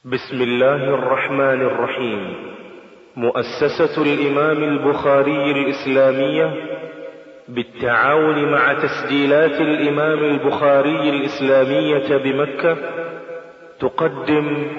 بسم الله الرحمن الرحيم. مؤسسة الإمام البخاري الإسلامية بالتعاون مع تسجيلات الإمام البخاري الإسلامية بمكة تقدم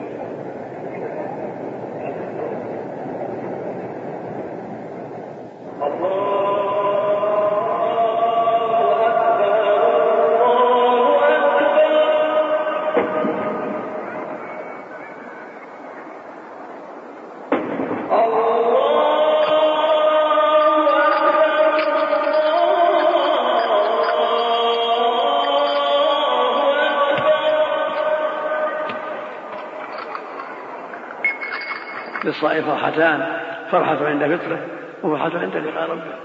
للصائم فرحتان، فرحة عند فطره وفرحة عند لقاء ربه.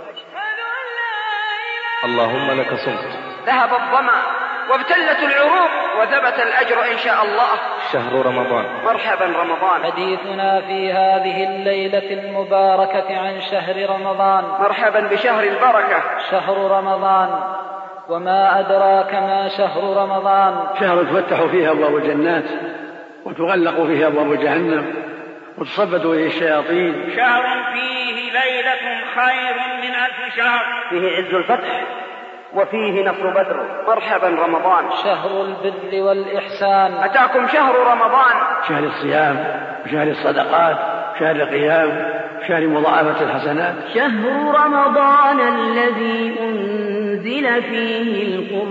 اللهم لك صمت، ذهب الظمأ وابتلت العروق وثبت الأجر إن شاء الله. شهر رمضان. مرحبا رمضان. حديثنا في هذه الليلة المباركة عن شهر رمضان. مرحبا بشهر البركة شهر رمضان، وما أدراك ما شهر رمضان. شهر تفتح فيه أبواب الجنات وتغلق فيه أبواب جهنم وتصبد إليه الشياطين. شهر فيه ليلة خير من 1000 شهر. فيه عز الفتح وفيه نصر بدر. مرحبا رمضان. شهر البر والإحسان. أتاكم شهر رمضان، شهر الصيام وشهر الصدقات، شهر القيام، شهر مضاعفة الحسنات. شهر رمضان الذي أنزل فيه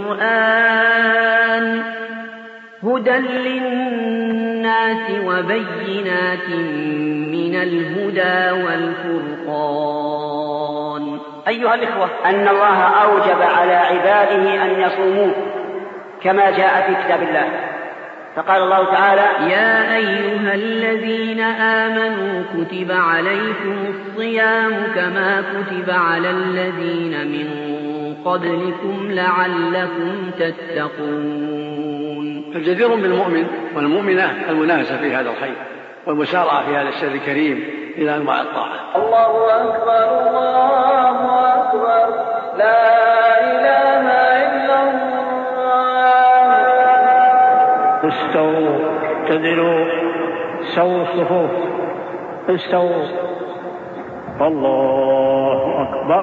القرآن هدى للناس وبينات من الهدى والفرقان. أيها الإخوة، أن الله أوجب على عباده أن يصوموه كما جاء في كتاب الله، فقال الله تعالى: يا أيها الذين آمنوا كتب عليكم الصيام كما كتب على الذين من قبلكم لعلكم تتقون. فالجدير بالمؤمن والمؤمنة المنافسة في هذا الخير والمسارعة في هذا السر الكريم إلى أنواع الطاعة. الله أكبر الله أكبر، لا إله إلا الله. استووا اعتدلوا، سووا الصفوف، استووا. الله أكبر.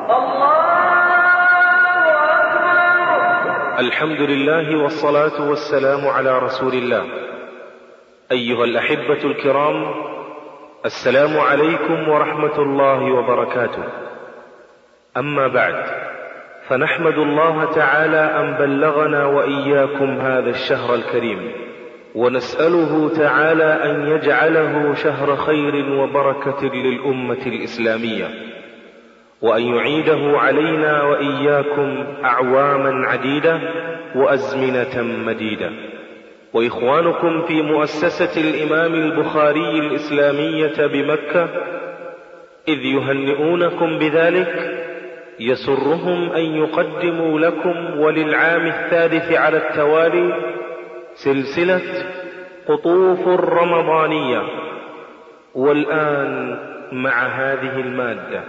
الحمد لله والصلاة والسلام على رسول الله. أيها الأحبة الكرام، السلام عليكم ورحمة الله وبركاته. أما بعد، فنحمد الله تعالى أن بلغنا وإياكم هذا الشهر الكريم، ونسأله تعالى أن يجعله شهر خير وبركة للأمة الإسلامية، وأن يعيده علينا وإياكم أعواما عديدة وأزمنة مديدة. وإخوانكم في مؤسسة الإمام البخاري الإسلامية بمكة إذ يهنئونكم بذلك يسرهم أن يقدموا لكم وللعام الثالث على التوالي سلسلة قطوف رمضانية، والآن مع هذه المادة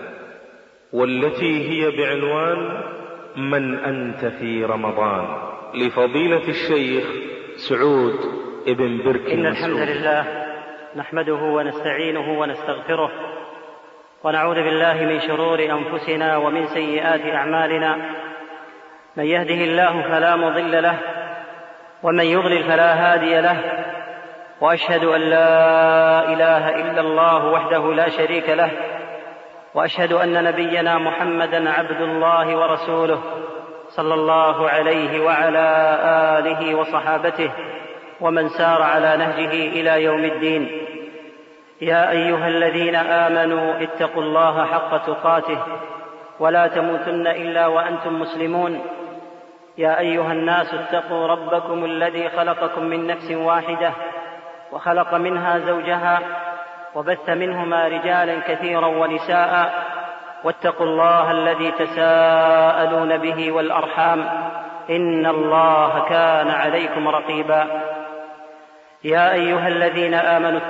والتي هي بعنوان من أنت في رمضان، لفضيلة الشيخ سعود ابن بركي. إن الحمد لله نحمده ونستعينه ونستغفره، ونعوذ بالله من شرور أنفسنا ومن سيئات أعمالنا. من يهده الله فلا مضل له، ومن يضلل فلا هادي له، وأشهد أن لا إله إلا الله وحده لا شريك له، وأشهد أن نبينا محمدا عبد الله ورسوله صلى الله عليه وعلى آله وصحابته ومن سار على نهجه إلى يوم الدين. يا أيها الذين آمنوا اتقوا الله حق تقاته ولا تموتن إلا وأنتم مسلمون. يا أيها الناس اتقوا ربكم الذي خلقكم من نفس واحدة وخلق منها زوجها وبث منهما رجالا كثيرا ونساء، واتقوا الله الذي تساءلون به والأرحام إن الله كان عليكم رقيبا. يا أيها الذين آمنوا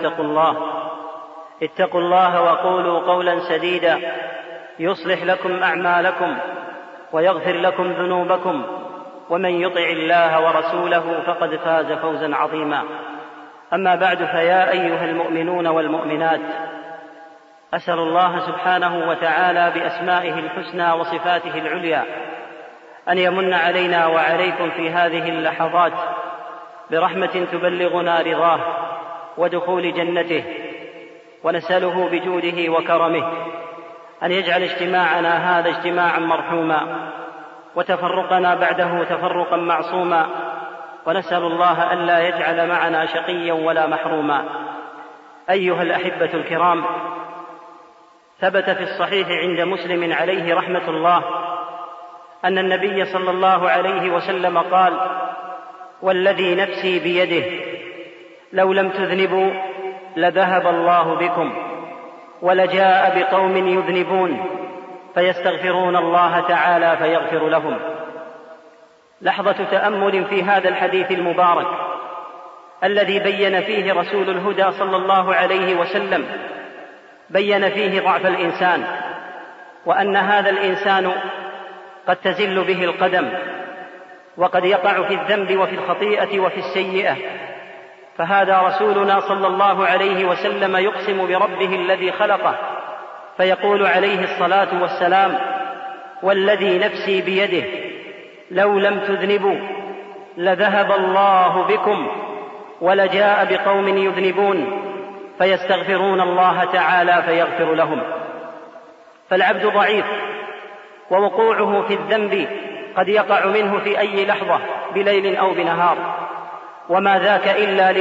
اتقوا الله وقولوا قولا سديدا يصلح لكم أعمالكم ويغفر لكم ذنوبكم، ومن يطع الله ورسوله فقد فاز فوزا عظيما. أما بعد، فيا أيها المؤمنون والمؤمنات، أسأل الله سبحانه وتعالى بأسمائه الحسنى وصفاته العليا أن يمن علينا وعليكم في هذه اللحظات برحمة تبلغنا رضاه ودخول جنته، ونسأله بجوده وكرمه أن يجعل اجتماعنا هذا اجتماعا مرحوما وتفرقنا بعده تفرقا معصوما، ونسأل الله ألا يجعل معنا شقيا ولا محروما. أيها الأحبة الكرام، ثبت في الصحيح عند مسلم عليه رحمة الله أن النبي صلى الله عليه وسلم قال: والذي نفسي بيده لو لم تذنبوا لذهب الله بكم ولجاء بقوم يذنبون فيستغفرون الله تعالى فيغفر لهم. لحظة تأمل في هذا الحديث المبارك الذي بين فيه رسول الهدى صلى الله عليه وسلم، بين فيه ضعف الإنسان، وأن هذا الإنسان قد تزل به القدم، وقد يقع في الذنب وفي الخطيئة وفي السيئة. فهذا رسولنا صلى الله عليه وسلم يقسم بربه الذي خلقه فيقول عليه الصلاة والسلام: والذي نفسي بيده لو لم تذنبوا لذهب الله بكم ولجاء بقوم يذنبون فيستغفرون الله تعالى فيغفر لهم. فالعبد ضعيف، ووقوعه في الذنب قد يقع منه في أي لحظة بليل أو بنهار، وما ذاك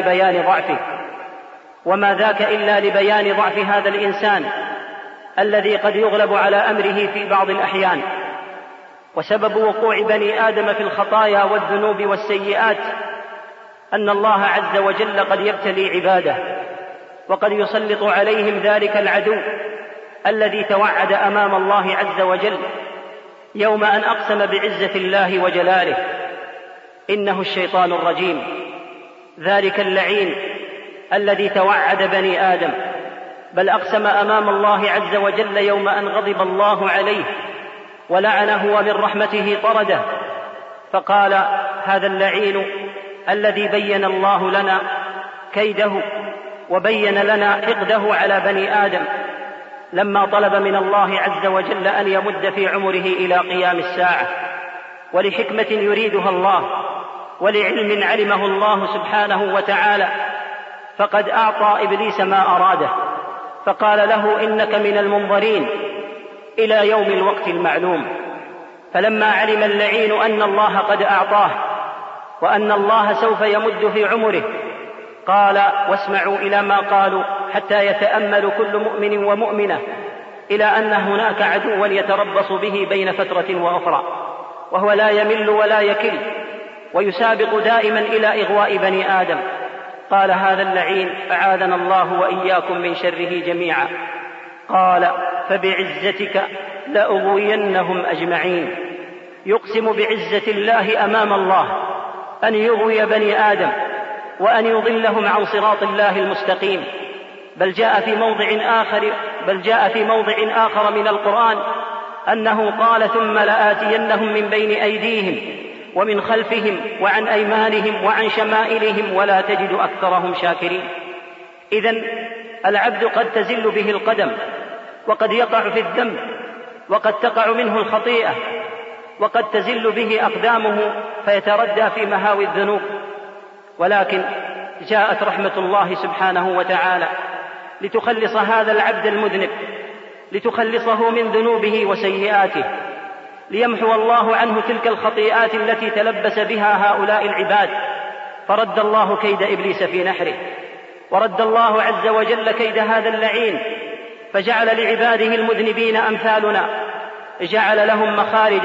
إلا لبيان ضعف هذا الإنسان الذي قد يغلب على أمره في بعض الأحيان. وسبب وقوع بني آدم في الخطايا والذنوب والسيئات أن الله عز وجل قد يبتلي عباده، وقد يسلط عليهم ذلك العدو الذي توعد أمام الله عز وجل يوم أن أقسم بعزة الله وجلاله: إنه الشيطان الرجيم، ذلك اللعين الذي توعد بني آدم، بل أقسم أمام الله عز وجل يوم أن غضب الله عليه ولعنه ومن رحمته طرده، فقال: هذا اللعين الذي بين الله لنا كيده وبين لنا حقده على بني آدم لما طلب من الله عز وجل أن يمد في عمره إلى قيام الساعة، ولحكمة يريدها الله ولعلم علمه الله سبحانه وتعالى، فقد أعطى إبليس ما أراده، فقال له: إنك من المنظرين إلى يوم الوقت المعلوم. فلما علم اللعين أن الله قد أعطاه وأن الله سوف يمد في عمره، قال: واسمعوا إلى ما قالوا حتى يتأمل كل مؤمن ومؤمنة إلى أن هناك عدوا يتربص به بين فترة وأخرى، وهو لا يمل ولا يكل، ويسابق دائما إلى إغواء بني آدم. قال هذا اللعين: أعاذنا الله وإياكم من شره جميعا. قال: فبعزتك لأغوينهم أجمعين. يقسم بعزة الله أمام الله أن يغوي بني آدم وأن يضلهم عن صراط الله المستقيم. بل جاء في موضع آخر من القرآن أنه قال: ثم لآتينهم من بين أيديهم ومن خلفهم وعن أيمانهم وعن شمائلهم ولا تجد أكثرهم شاكرين. إذن العبد قد تزل به القدم، وقد يقع في الذنب، وقد تقع منه الخطيئة، وقد تزل به أقدامه فيتردى في مهاوي الذنوب. ولكن جاءت رحمة الله سبحانه وتعالى لتخلص هذا العبد المذنب، لتخلصه من ذنوبه وسيئاته، ليمحو الله عنه تلك الخطيئات التي تلبس بها هؤلاء العباد. فرد الله كيد إبليس في نحره، ورد الله عز وجل كيد هذا اللعين، فجعل لعباده المذنبين أمثالنا، جعل لهم مخارج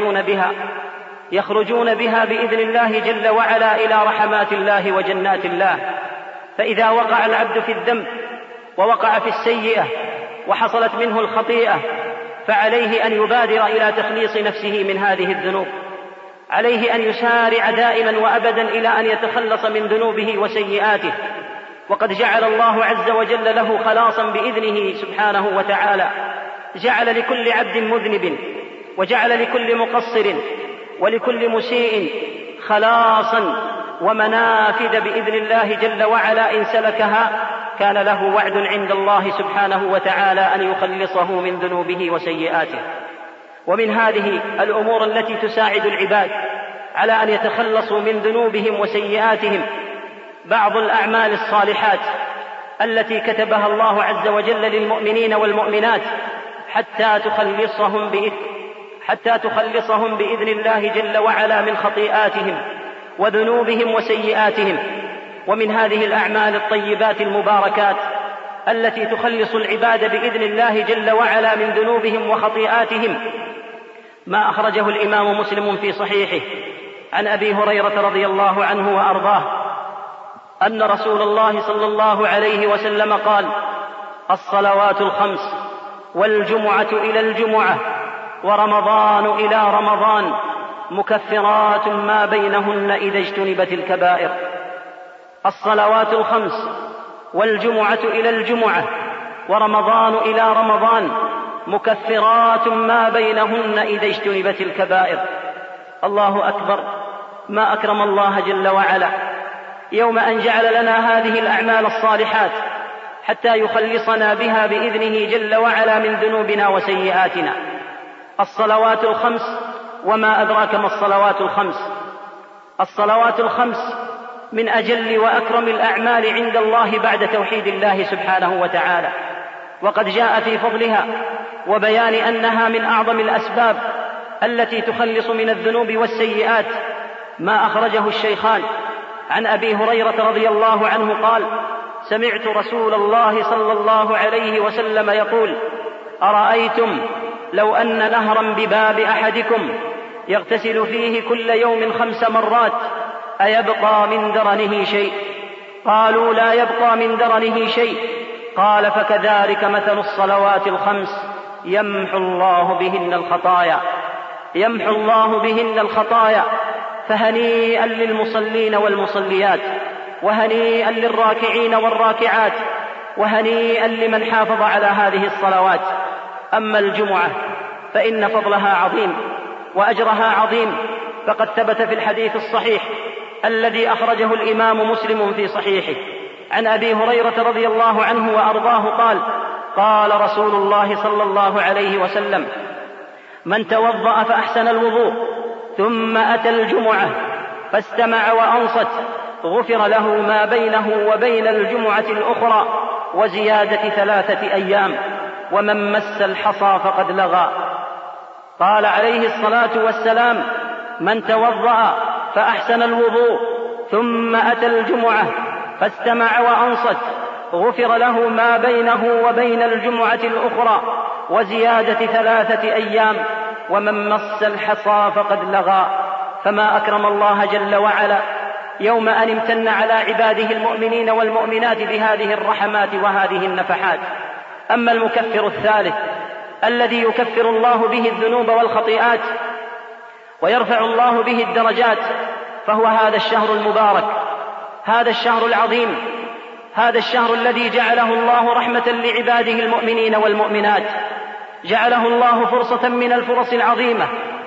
يخرجون بها بإذن الله جل وعلا إلى رحمات الله وجنات الله. فإذا وقع العبد في الذنب ووقع في السيئة وحصلت منه الخطيئة، فعليه أن يبادر إلى تخليص نفسه من هذه الذنوب، عليه أن يسارع دائما وأبدا إلى أن يتخلص من ذنوبه وسيئاته. وقد جعل الله عز وجل له خلاصا بإذنه سبحانه وتعالى، جعل لكل عبد مذنب وجعل لكل مقصر ولكل مسيء خلاصا ومنافذ بإذن الله جل وعلا إن سلكها كان له وعد عند الله سبحانه وتعالى أن يخلصه من ذنوبه وسيئاته. ومن هذه الأمور التي تساعد العباد على أن يتخلصوا من ذنوبهم وسيئاتهم بعض الأعمال الصالحات التي كتبها الله عز وجل للمؤمنين والمؤمنات حتى تخلصهم بإذن الله جل وعلا من خطيئاتهم وذنوبهم وسيئاتهم. ومن هذه الأعمال الطيبات المباركات التي تخلص العباد بإذن الله جل وعلا من ذنوبهم وخطيئاتهم ما أخرجه الإمام مسلم في صحيحه عن أبي هريرة رضي الله عنه وأرضاه أن رسول الله صلى الله عليه وسلم قال: الصلوات الخمس والجمعة إلى الجمعة ورمضان إلى رمضان مكفرات ما بينهن إذا اجتنبت الكبائر. الصلوات الخمس والجمعة إلى الجمعة ورمضان إلى رمضان مكفرات ما بينهن إذا اجتنبت الكبائر. الله أكبر، ما أكرم الله جل وعلا يوم أن جعل لنا هذه الأعمال الصالحات حتى يخلصنا بها بإذنه جل وعلا من ذنوبنا وسيئاتنا. الصلوات الخمس، وما أدراك ما الصلوات الخمس. الصلوات الخمس من أجل وأكرم الأعمال عند الله بعد توحيد الله سبحانه وتعالى، وقد جاء في فضلها وبيان أنها من أعظم الأسباب التي تخلص من الذنوب والسيئات ما أخرجه الشيخان عن أبي هريرة رضي الله عنه قال: سمعت رسول الله صلى الله عليه وسلم يقول: أرأيتم لو أن نهرا بباب أحدكم يغتسل فيه كل يوم 5 مرات أيبقى من درنه شيء؟ قالوا: لا يبقى من درنه شيء. قال: فكذلك مثل الصلوات الخمس يمحو الله بهن الخطايا. فهنيئا للمصلين والمصليات، وهنيئا للراكعين والراكعات، وهنيئا لمن حافظ على هذه الصلوات. أما الجمعة فإن فضلها عظيم وأجرها عظيم، فقد ثبت في الحديث الصحيح الذي أخرجه الإمام مسلم في صحيحه عن أبي هريرة رضي الله عنه وأرضاه قال: قال رسول الله صلى الله عليه وسلم: من توضأ فأحسن الوضوء ثم أتى الجمعة فاستمع وأنصت غفر له ما بينه وبين الجمعة الأخرى وزيادة 3 أيام، ومن مس الحصى فقد لغى. قال عليه الصلاة والسلام: من توضأ فأحسن الوضوء ثم أتى الجمعة فاستمع وأنصت غفر له ما بينه وبين الجمعة الأخرى وزيادة 3 أيام، ومن مس الحصى فقد لغى. فما أكرم الله جل وعلا يوم أن امتن على عباده المؤمنين والمؤمنات بهذه الرحمات وهذه النفحات. أما المكفر الثالث الذي يكفر الله به الذنوب والخطيئات ويرفع الله به الدرجات فهو هذا الشهر المبارك، هذا الشهر العظيم، هذا الشهر الذي جعله الله رحمة لعباده المؤمنين والمؤمنات، جعله الله فرصة من الفرص العظيمة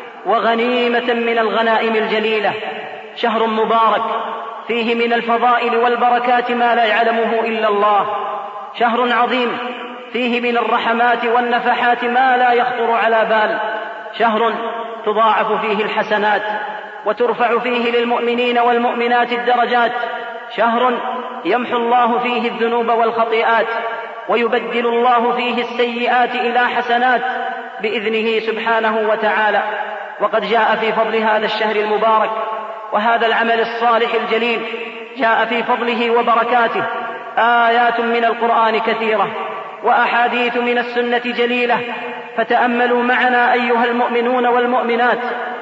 وغنيمة من الغنائم الجليلة. شهر مبارك فيه من الفضائل والبركات ما لا يعلمه إلا الله، شهر عظيم فيه من الرحمات والنفحات ما لا يخطر على بال، شهر تضاعف فيه الحسنات وترفع فيه للمؤمنين والمؤمنات الدرجات، شهر يمحو الله فيه الذنوب والخطيئات ويبدل الله فيه السيئات إلى حسنات بإذنه سبحانه وتعالى. وقد جاء في فضل هذا الشهر المبارك وهذا العمل الصالح الجليل جاء في فضله وبركاته آيات من القرآن كثيرة وأحاديث من السنة جليلة، فتأملوا معنا أيها المؤمنون والمؤمنات،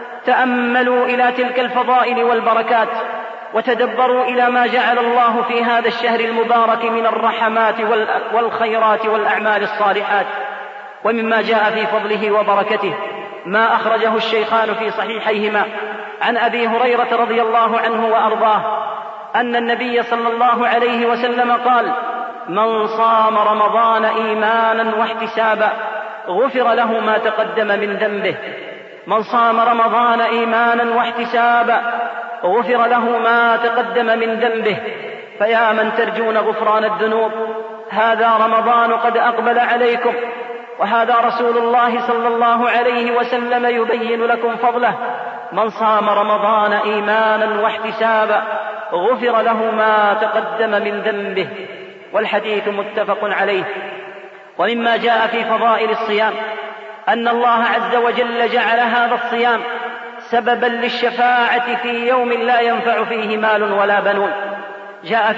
تأملوا إلى تلك الفضائل والبركات وتدبروا إلى ما جعل الله في هذا الشهر المبارك من الرحمات والخيرات والأعمال الصالحات. ومما جاء في فضله وبركته ما أخرجه الشيخان في صحيحيهما عن أبي هريرة رضي الله عنه وأرضاه أن النبي صلى الله عليه وسلم قال: من صام رمضان إيمانا واحتسابا غفر له ما تقدم من ذنبه. من صام رمضان إيمانا واحتسابا غفر له ما تقدم من ذنبه. فيا من ترجون غفران الذنوب، هذا رمضان قد أقبل عليكم، وهذا رسول الله صلى الله عليه وسلم يبين لكم فضله. من صام رمضان إيمانا واحتسابا غفر له ما تقدم من ذنبه، والحديث متفق عليه. ومما جاء في فضائل الصيام أن الله عز وجل جعل هذا الصيام سببا للشفاعة في يوم لا ينفع فيه مال ولا بنون. جاء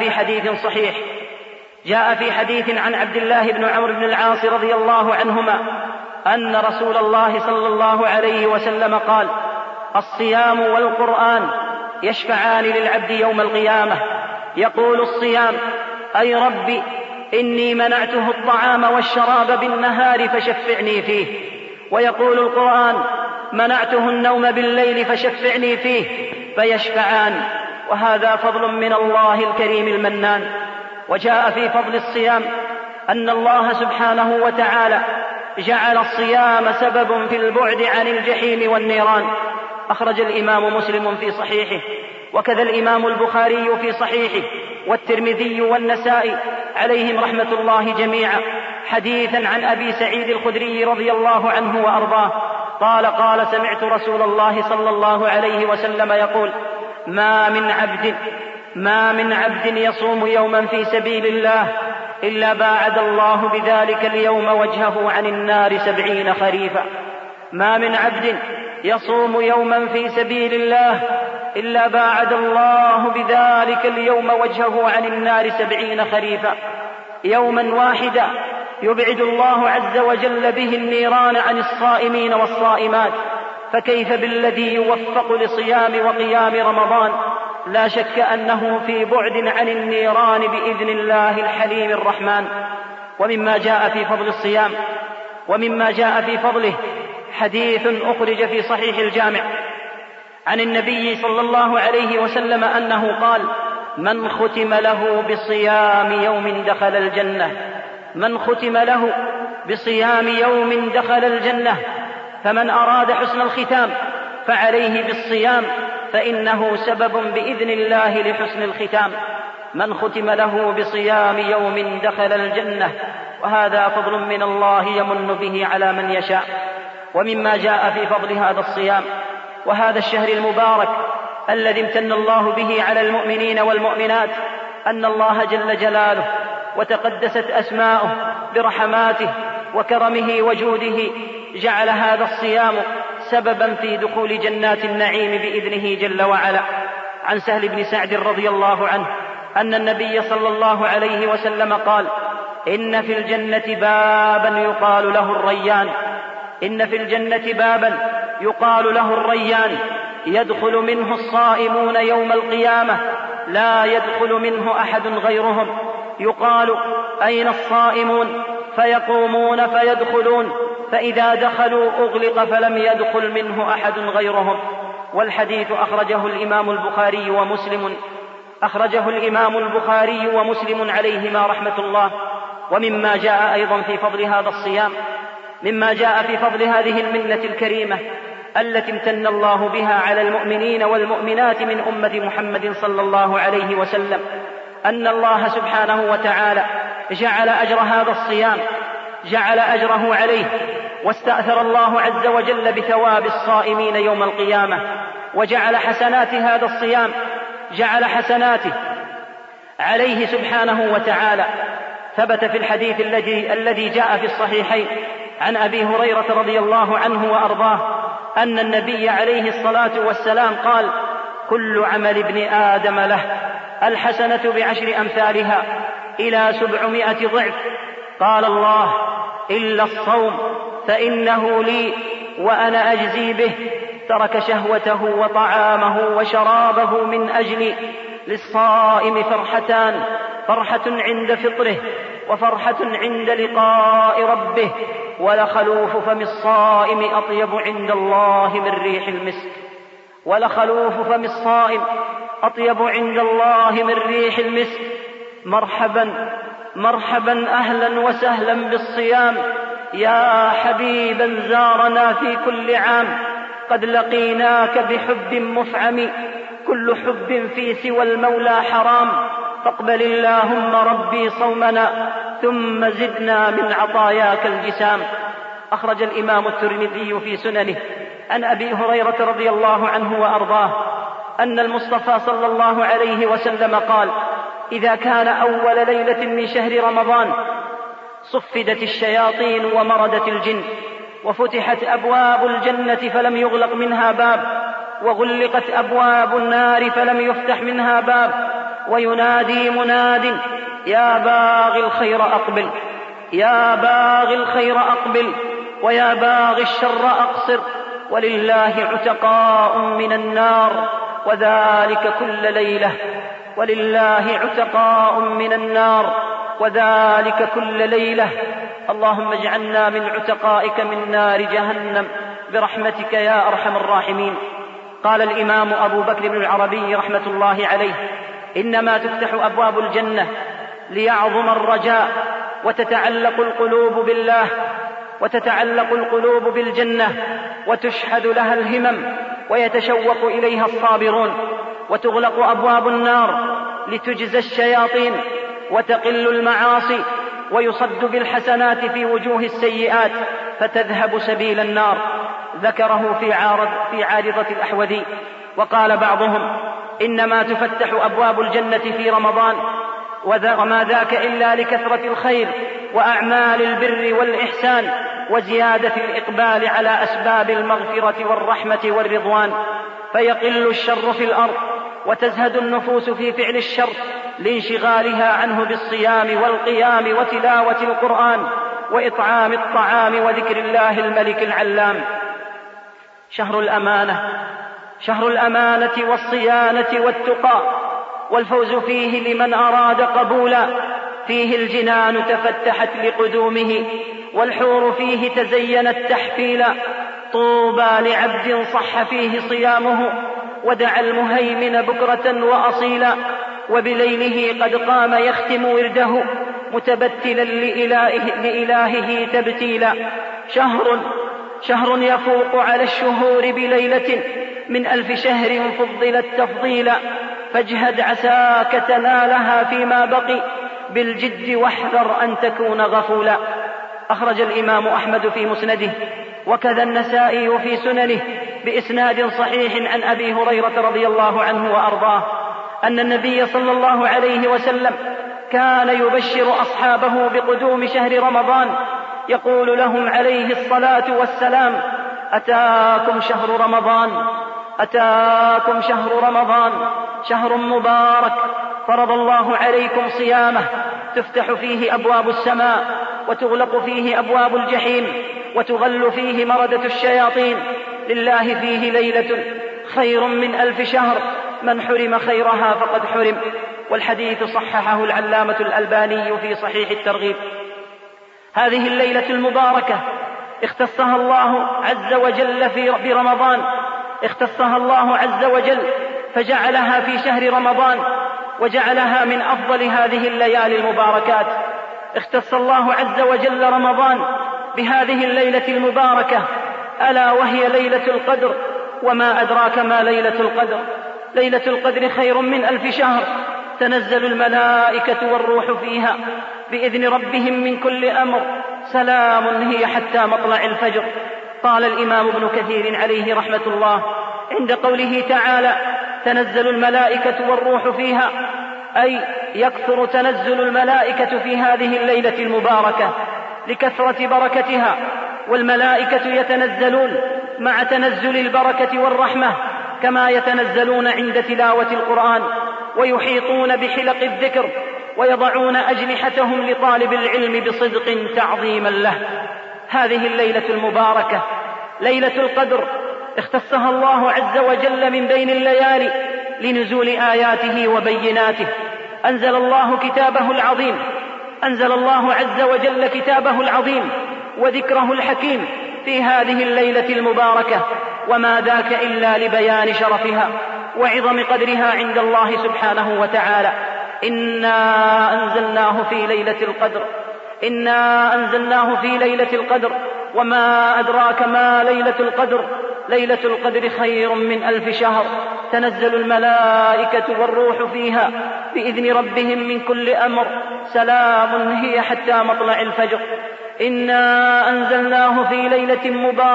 في حديث عن عبد الله بن عمرو بن العاص رضي الله عنهما أن رسول الله صلى الله عليه وسلم قال: الصيام والقرآن يشفعان للعبد يوم القيامة. يقول الصيام: أي ربي إني منعته الطعام والشراب بالنهار فشفعني فيه. ويقول القرآن: منعته النوم بالليل فشفعني فيه. فيشفعان، وهذا فضل من الله الكريم المنان. وجاء في فضل الصيام أن الله سبحانه وتعالى جعل الصيام سبب في البعد عن الجحيم والنيران. أخرج الإمام مسلم في صحيحه، وكذا الإمام البخاري في صحيحه، والترمذي والنسائي عليهم رحمة الله جميعا، حديثا عن أبي سعيد الخدري رضي الله عنه وأرضاه قال: سمعت رسول الله صلى الله عليه وسلم يقول: ما من عبد يصوم يوما في سبيل الله إلا باعد الله بذلك اليوم وجهه عن النار 70 خريفا. ما من عبد يصوم يوما في سبيل الله إلا باعد الله بذلك اليوم وجهه عن النار 70 خريفا. يوما واحدا يبعد الله عز وجل به النيران عن الصائمين والصائمات، فكيف بالذي يوفق لصيام وقيام رمضان؟ لا شك أنه في بعد عن النيران بإذن الله الحليم الرحمن. ومما جاء في فضل الصيام ومما جاء في فضله حديث أخرج في صحيح الجامع عن النبي صلى الله عليه وسلم أنه قال: من ختم له بصيام يوم دخل الجنة. من ختم له بصيام يوم دخل الجنة. فمن أراد حسن الختام فعليه بالصيام، فإنه سبب بإذن الله لحسن الختام. من ختم له بصيام يوم دخل الجنة، وهذا فضل من الله يمن به على من يشاء. ومما جاء في فضل هذا الصيام وهذا الشهر المبارك الذي امتن الله به على المؤمنين والمؤمنات أن الله جل جلاله وتقدست أسماؤه برحماته وكرمه وجوده جعل هذا الصيام سببا في دخول جنات النعيم بإذنه جل وعلا. عن سهل بن سعد رضي الله عنه أن النبي صلى الله عليه وسلم قال: إن في الجنة بابا يقال له الريان. إن في الجنة بابا يقال له الريان يدخل منه الصائمون يوم القيامة لا يدخل منه أحد غيرهم. يقال: أين الصائمون؟ فيقومون فيدخلون، فإذا دخلوا أغلق فلم يدخل منه أحد غيرهم. والحديث أخرجه الإمام البخاري ومسلم عليهما رحمة الله. ومما جاء أيضا في فضل هذا الصيام مما جاء في فضل هذه المنة الكريمة التي امتن الله بها على المؤمنين والمؤمنات من أمة محمد صلى الله عليه وسلم، أن الله سبحانه وتعالى جعل أجر هذا الصيام جعل أجره عليه، واستأثر الله عز وجل بثواب الصائمين يوم القيامة، وجعل حسنات هذا الصيام جعل حسناته عليه سبحانه وتعالى. ثبت في الحديث الذي جاء في الصحيحين عن أبي هريرة رضي الله عنه وأرضاه أن النبي عليه الصلاة والسلام قال: كل عمل ابن آدم له، الحسنة ب10 أمثالها إلى 700 ضعف. قال الله: إلا الصوم فإنه لي وأنا أجزي به. ترك شهوته وطعامه وشرابه من أجلي. للصائم فرحتان: فرحة عند فطره، وفرحة عند لقاء ربه. ولخلوف فم الصائم أطيب عند الله من ريح المسك. ولخلوف فم الصائم أطيب عند الله من ريح المسك. مرحبا مرحبا أهلا وسهلا بالصيام يا حبيبا زارنا في كل عام. قد لقيناك بحب مفعم كل حب في سوى المولى حرام، فاقبل اللهم ربي صومنا ثم زدنا من عطاياك الجسام. أخرج الإمام الترمذي في سننه عن أبي هريرة رضي الله عنه وأرضاه أن المصطفى صلى الله عليه وسلم قال: إذا كان أول ليلة من شهر رمضان صفدت الشياطين ومردت الجن، وفتحت أبواب الجنة فلم يغلق منها باب، وغلقت أبواب النار فلم يفتح منها باب، وينادي مناد: يا باغي الخير أقبل، يا باغي الخير أقبل، ويا باغي الشر أقصر، ولله عتقاء من النار، وذلك كل ليلة، ولله عتقاء من النار، وذلك كل ليلة. اللهم اجعلنا من عتقائك من نار جهنم برحمتك يا أرحم الراحمين. قال الإمام أبو بكر بن العربي رحمة الله عليه: إنما تفتح أبواب الجنة ليعظم الرجاء وتتعلق القلوب بالله، وتتعلق القلوب بالجنة، وتشحذ لها الهمم ويتشوق إليها الصابرون، وتغلق أبواب النار لتجزى الشياطين وتقل المعاصي، ويصد بالحسنات في وجوه السيئات فتذهب سبيل النار. ذكره في عارضة الأحوذي. وقال بعضهم: إنما تفتح أبواب الجنة في رمضان، وما ذاك إلا لكثرة الخير وأعمال البر والإحسان وزيادة الإقبال على أسباب المغفرة والرحمة والرضوان، فيقل الشر في الأرض وتزهد النفوس في فعل الشر لانشغالها عنه بالصيام والقيام وتلاوة القرآن وإطعام الطعام وذكر الله الملك العلام. شهر الأمانة والصيانة والتقى، والفوز فيه لمن أراد قبولا، فيه الجنان تفتحت لقدومه، والحور فيه تزينت تحفيلا. طوبى لعبد صح فيه صيامه، ودعا المهيمن بكرة وأصيلا، وبليله قد قام يختم ورده، متبتلا لإلهه تبتيلا. شهر يفوق على الشهور بليلة، من 1000 شهر فضلت تفضيلا، فاجهد عساك تنالها فيما بقي، بالجد واحذر أن تكون غفولا. أخرج الإمام أحمد في مسنده، وكذا النسائي في سننه بإسناد صحيح عن أبي هريرة رضي الله عنه وأرضاه أن النبي صلى الله عليه وسلم كان يبشر أصحابه بقدوم شهر رمضان، يقول لهم عليه الصلاة والسلام: أتاكم شهر رمضان، أتاكم شهر رمضان، شهر مبارك فرض الله عليكم صيامه، تفتح فيه أبواب السماء، وتغلق فيه أبواب الجحيم، وتغل فيه مردة الشياطين، لله فيه ليلة خير من 1000 شهر، من حرم خيرها فقد حرم. والحديث صححه العلامة الألباني في صحيح الترغيب. هذه الليلة المباركة اختصها الله عز وجل في رمضان، اختصها الله عز وجل فجعلها في شهر رمضان، وجعلها من أفضل هذه الليالي المباركات. اختص الله عز وجل رمضان بهذه الليلة المباركة، ألا وهي ليلة القدر. وما أدراك ما ليلة القدر؟ ليلة القدر خير من 1000 شهر، تنزل الملائكة والروح فيها بإذن ربهم من كل أمر، سلام هي حتى مطلع الفجر. قال الإمام ابن كثير عليه رحمة الله عند قوله تعالى: تنزل الملائكة والروح فيها، أي يكثر تنزل الملائكة في هذه الليلة المباركة لكثرة بركتها، والملائكة يتنزلون مع تنزل البركة والرحمة كما يتنزلون عند تلاوة القرآن، ويحيطون بحلق الذكر، ويضعون أجنحتهم لطالب العلم بصدق تعظيما له. هذه الليلة المباركة ليلة القدر اختصها الله عز وجل من بين الليالي لنزول آياته وبيناته. أنزل الله كتابه العظيم، أنزل الله عز وجل كتابه العظيم وذكره الحكيم في هذه الليلة المباركة، وما ذاك إلا لبيان شرفها وعظم قدرها عند الله سبحانه وتعالى. إنا أنزلناه في ليلة القدر، إنا أنزلناه في ليلة القدر، وما أدراك ما ليلة القدر؟ ليلة القدر خير من 1000 شهر، تنزل الملائكة والروح فيها بإذن ربهم من كل أمر، سلام هي حتى مطلع الفجر. إنا أنزلناه في ليلة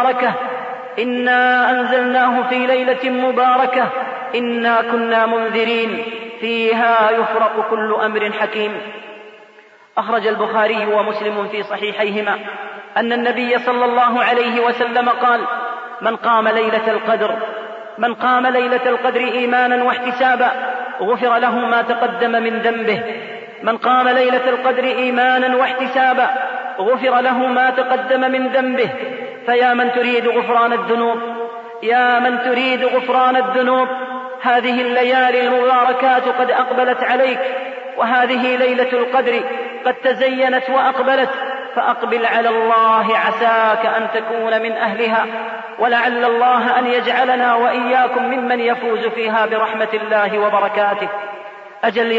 مباركة إنا كنا منذرين فيها يفرق كل أمر حكيم. أخرج البخاري ومسلم في صحيحيهما أن النبي صلى الله عليه وسلم قال: من قام ليلة القدر إيمانا واحتسابا غفر له ما تقدم من ذنبه. من قام ليلة القدر إيمانا واحتسابا غفر له ما تقدم من ذنبه. فيا من تريد غفران الذنوب، هذه الليالي المباركات قد أقبلت عليك، وهذه ليلة القدر قد تزينت وأقبلت، فأقبل على الله عساك أن تكون من أهلها، ولعل الله أن يجعلنا وإياكم ممن يفوز فيها برحمة الله وبركاته. أجل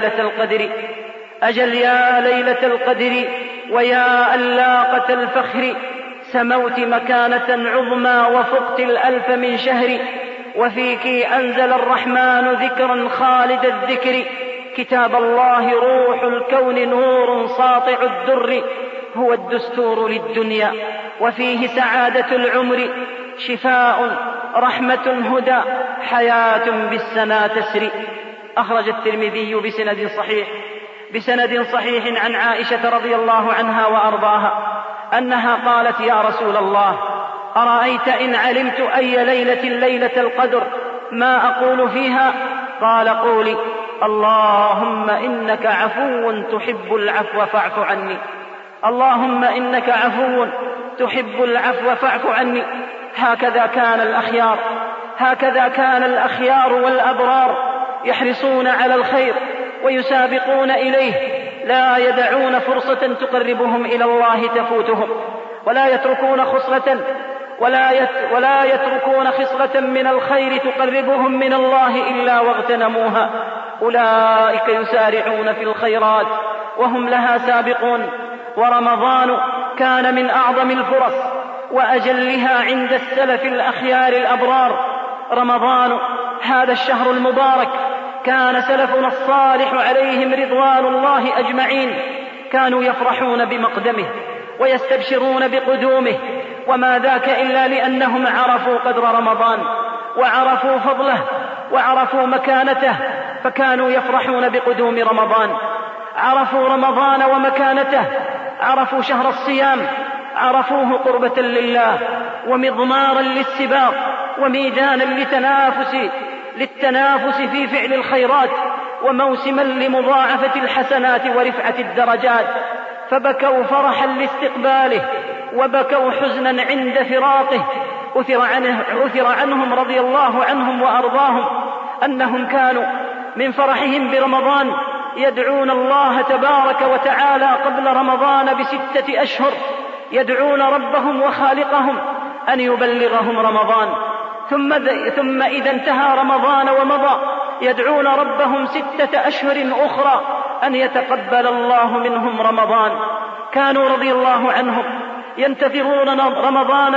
يا ليلة القدر ويا ألاقة الفخر، سموت مكانة عظمى وفقت 1000 من شهر، وفيك أنزل الرحمن ذكرا خالد الذكر. كتاب الله روح الكون نور ساطع الدر، هو الدستور للدنيا وفيه سعادة العمر، شفاء رحمة هدى حياة بالسنا تسري. أخرج الترمذي بسند صحيح عن عائشة رضي الله عنها وأرضاها أنها قالت: يا رسول الله، أرأيت إن علمت أي ليلة القدر ما أقول فيها؟ قال: قولي: اللهم إنك عفو تحب العفو فاعف عني، اللهم إنك عفو تحب العفو فاعف عني. هكذا كان الأخيار والأبرار يحرصون على الخير ويسابقون إليه، لا يدعون فرصة تقربهم إلى الله تفوتهم، ولا يتركون خصلة من الخير تقربهم من الله إلا واغتنموها. أولئك يسارعون في الخيرات وهم لها سابقون. ورمضان كان من أعظم الفرص وأجلها عند السلف الأخيار الأبرار. رمضان هذا الشهر المبارك كان سلفنا الصالح عليهم رضوان الله أجمعين كانوا يفرحون بمقدمه ويستبشرون بقدومه، وما ذاك إلا لأنهم عرفوا قدر رمضان وعرفوا فضله وعرفوا مكانته، فكانوا يفرحون بقدوم رمضان. عرفوا رمضان ومكانته، عرفوا شهر الصيام، عرفوه قربة لله ومضمارا للسباق وميدانا للتنافس في فعل الخيرات، وموسما لمضاعفة الحسنات ورفعة الدرجات. فبكوا فرحا لاستقباله وبكوا حزنا عند فراقه. أثر عنهم رضي الله عنهم وأرضاهم أنهم كانوا من فرحهم برمضان يدعون الله تبارك وتعالى قبل رمضان ب6 أشهر، يدعون ربهم وخالقهم أن يبلغهم رمضان، ثم إذا انتهى رمضان ومضى يدعون ربهم 6 أشهر أخرى أن يتقبل الله منهم رمضان. كانوا رضي الله عنهم ينتظرون رمضان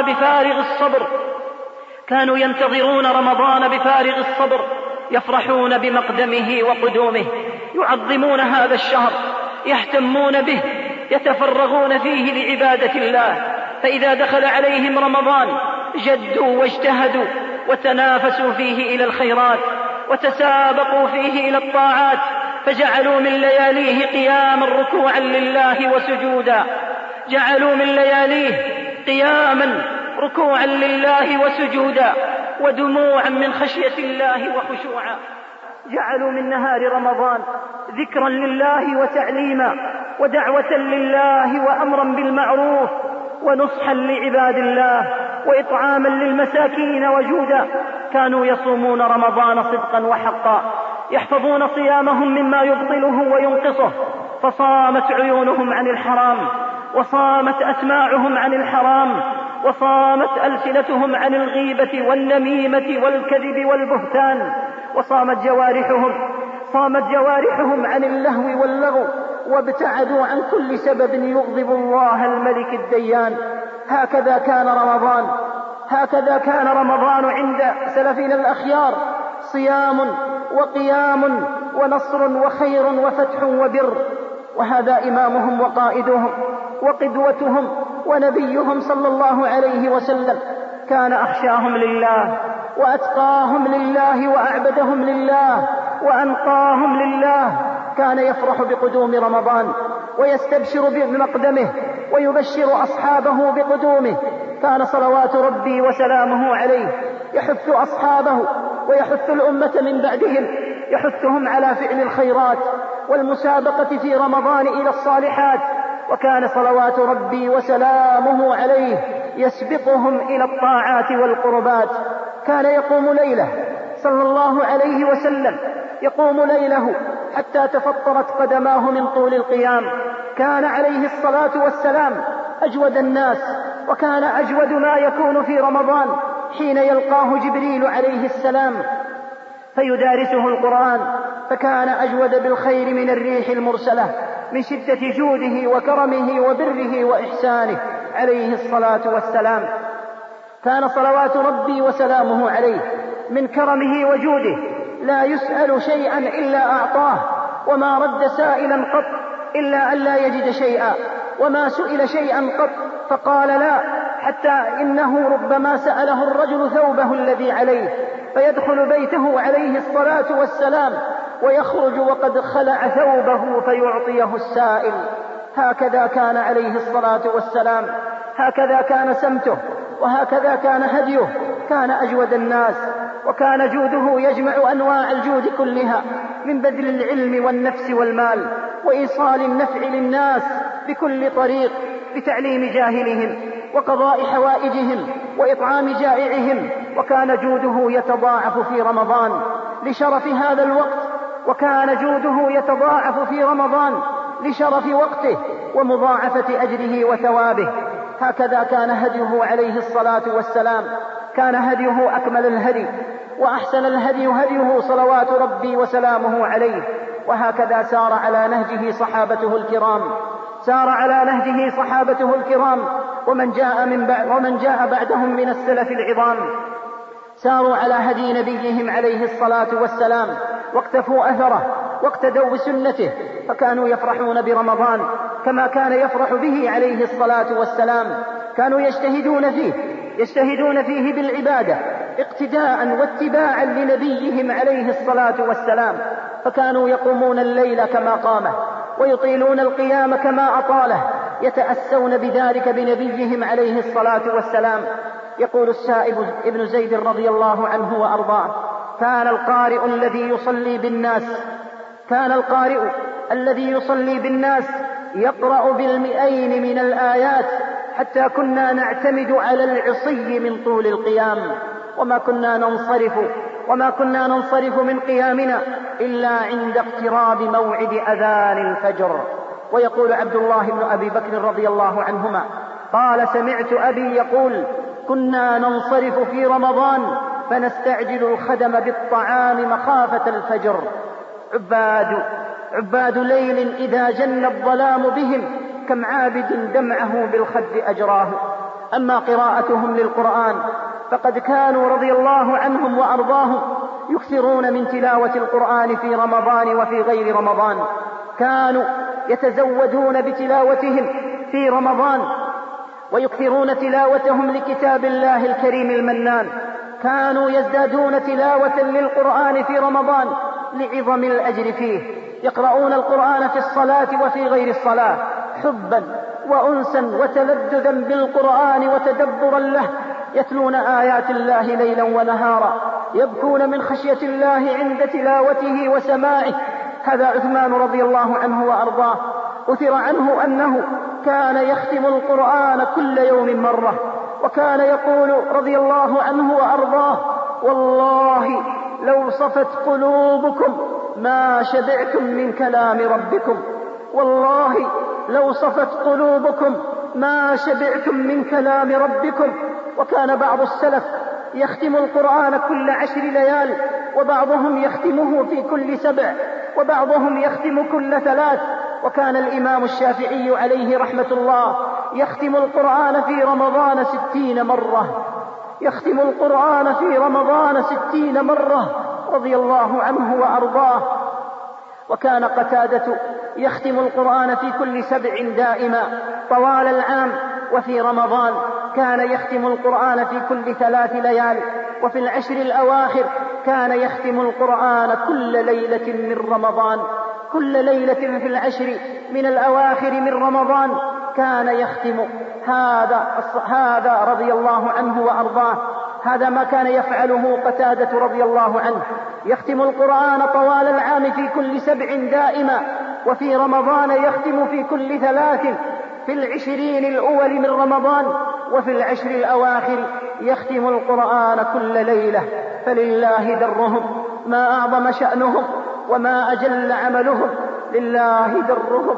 بفارغ الصبر، يفرحون بمقدمه وقدومه، يعظمون هذا الشهر، يهتمون به، يتفرغون فيه لعبادة الله. فإذا دخل عليهم رمضان جدوا واجتهدوا وتنافسوا فيه إلى الخيرات وتسابقوا فيه إلى الطاعات، فجعلوا من لياليه قياما ركوعا لله وسجودا، جعلوا من لياليه قياما ركوعا لله وسجودا ودموعا من خشية الله وخشوعا. جعلوا من نهار رمضان ذكرا لله وتعليما ودعوة لله وأمرا بالمعروف ونصحا لعباد الله وإطعاما للمساكين وجودا. كانوا يصومون رمضان صدقا وحقا، يحفظون صيامهم مما يبطله وينقصه، فصامت عيونهم عن الحرام، وصامت أسماعهم عن الحرام، وصامت ألسنتهم عن الغيبة والنميمة والكذب والبهتان، وصامت جوارحهم عن اللهو واللغو، وابتعدوا عن كل سبب يغضب الله الملك الديان. هكذا كان رمضان، هكذا كان رمضان عند سلفنا الأخيار، صيام وقيام ونصر وخير وفتح وبر. وهذا إمامهم وقائدهم وقدوتهم ونبيهم صلى الله عليه وسلم، كان أخشاهم لله وأتقاهم لله وأعبدهم لله وأنقاهم لله. كان يفرح بقدوم رمضان ويستبشر بمقدمه ويبشر أصحابه بقدومه. كان صلوات ربي وسلامه عليه يحث أصحابه ويحث الأمة من بعدهم، يحثهم على فعل الخيرات والمسابقة في رمضان إلى الصالحات. وكان صلوات ربي وسلامه عليه يسبقهم إلى الطاعات والقربات. كان يقوم ليله صلى الله عليه وسلم، يقوم ليله حتى تفطرت قدماه من طول القيام. كان عليه الصلاة والسلام أجود الناس، وكان أجود ما يكون في رمضان حين يلقاه جبريل عليه السلام فيدارسه القرآن، فكان أجود بالخير من الريح المرسلة من شدة جوده وكرمه وبره وإحسانه عليه الصلاة والسلام. كان صلوات ربي وسلامه عليه من كرمه وجوده لا يسأل شيئا إلا أعطاه، وما رد سائلا قط إلا أن لا يجد شيئا، وما سئل شيئا قط فقال لا، حتى إنه ربما سأله الرجل ثوبه الذي عليه فيدخل بيته عليه الصلاة والسلام ويخرج وقد خلع ثوبه فيعطيه السائل. هكذا كان عليه الصلاة والسلام، هكذا كان سمته وهكذا كان هديه. كان أجود الناس، وكان جوده يجمع أنواع الجود كلها من بذل العلم والنفس والمال وإيصال النفع للناس بكل طريق، بتعليم جاهلهم وقضاء حوائجهم وإطعام جائعهم. وكان جوده يتضاعف في رمضان لشرف هذا الوقت، وكان جوده يتضاعف في رمضان لشرف وقته ومضاعفة أجره وثوابه. هكذا كان هديه عليه الصلاة والسلام. كان هديه أكمل الهدي وأحسن الهدي هديه صلوات ربي وسلامه عليه. وهكذا سار على نهجه صحابته الكرام، سار على نهجه صحابته الكرام ومن جاء بعدهم من السلف العظام، ساروا على هدي نبيهم عليه الصلاة والسلام واقتفوا أثره واقتدوا بسنته، فكانوا يفرحون برمضان كما كان يفرح به عليه الصلاة والسلام. كانوا يجتهدون فيه بالعبادة اقتداء واتباعا لنبيهم عليه الصلاة والسلام، فكانوا يقومون الليل كما قامه ويطيلون القيام كما أطاله، يتأسون بذلك بنبيهم عليه الصلاة والسلام. يقول السائب ابن زيد رضي الله عنه وأرضاه: كان القارئ الذي يصلي بالناس يقرأ بالمئين من الآيات، حتى كنا نعتمد على العصي من طول القيام، وما كنا ننصرف من قيامنا إلا عند اقتراب موعد أذان الفجر. ويقول عبد الله بن أبي بكر رضي الله عنهما قال: سمعت أبي يقول: كنا ننصرف في رمضان فنستعجل الخدم بالطعام مخافة الفجر. عباد ليل إذا جن الظلام بهم، كم عابد دمعه بالخد أجراه. أما قراءتهم للقرآن فقد كانوا رضي الله عنهم وأرضاهم يكثرون من تلاوة القرآن في رمضان وفي غير رمضان. كانوا يتزودون بتلاوتهم في رمضان ويكثرون تلاوتهم لكتاب الله الكريم المنان. كانوا يزدادون تلاوة للقرآن في رمضان لعظم الأجر فيه، يقرؤون القرآن في الصلاة وفي غير الصلاة حبا وأنسا وتلذذا بالقرآن وتدبرا له، يتلون آيات الله ليلا ونهارا، يبكون من خشية الله عند تلاوته وسماعه. هذا عثمان رضي الله عنه وأرضاه، أثر عنه أنه كان يختم القرآن كل يوم مرة، وكان يقول رضي الله عنه وأرضاه: والله لو صفت قلوبكم ما شبعتم من كلام ربكم، والله لو صفت قلوبكم ما شبعتم من كلام ربكم. وكان بعض السلف يختم القرآن كل 10 ليال، وبعضهم يختمه في كل 7، وبعضهم يختم كل 3. وكان الإمام الشافعي عليه رحمة الله يختم القرآن في رمضان 60 مرة، يختم القرآن في رمضان 60 مرة رضي الله عنه وأرضاه. وكان قتادة يختم القرآن في كل 7 دائما طوال العام، وفي رمضان كان يختم القرآن في كل 3 ليال، وفي العشر الأواخر كان يختم القرآن كل ليلة من رمضان. كل ليلة في العشر من الأواخر من رمضان كان يختم. هذا رضي الله عنه وأرضاه، هذا ما كان يفعله قتادة رضي الله عنه، يختم القرآن طوال العام في كل 7 دائما، وفي رمضان يختم في كل 3، في 20 الأول من رمضان، وفي العشر الأواخر يختم القرآن كل ليلة. فلله درهم، ما أعظم شأنهم وما أجل عملهم، لله درهم.